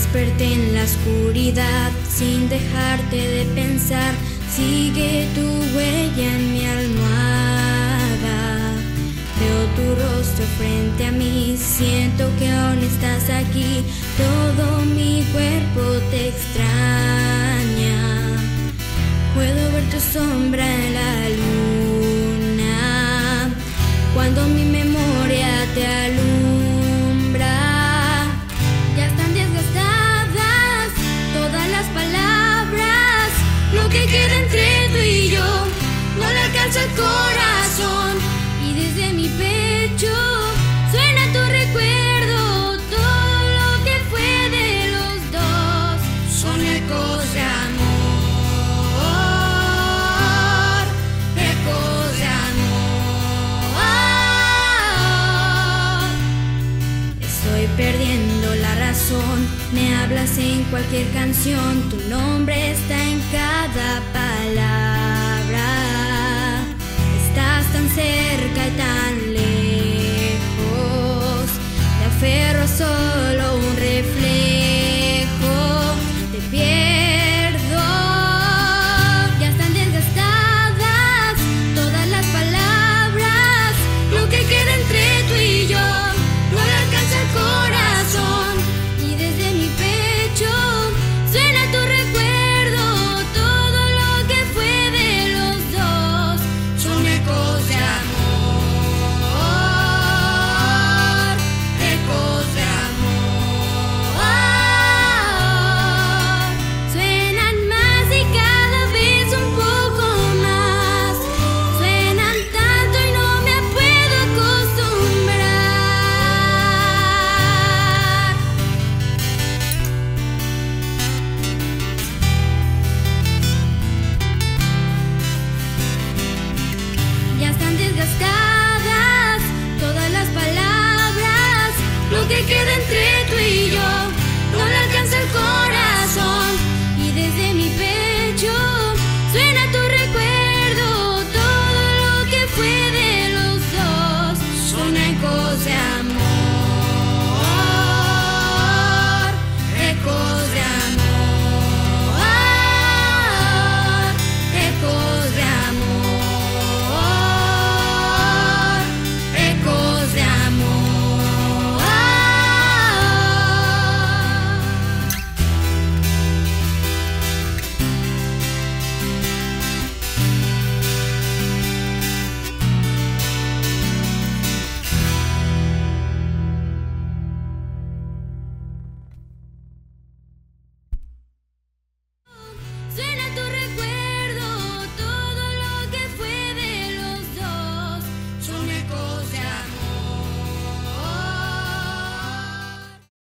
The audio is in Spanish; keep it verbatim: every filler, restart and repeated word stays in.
desperté en la oscuridad sin dejarte de pensar. Sigue tu huella en mi almohada. Veo tu rostro frente a mí, siento que aún estás aquí. Todo mi cuerpo te extraña. Puedo ver tu sombra en la luna cuando mi memoria te alumbra. Ya están desgastadas todas las palabras. Lo que queda entre tú y yo no le alcanza el corazón. Y desde mi pecho suena tu recuerdo. Todo lo que fue de los dos son ecos de amor, ecos de amor. Estoy perdiendo la razón. Me hablas en cualquier canción. Tu nombre está en cada palabra. Estás tan cerca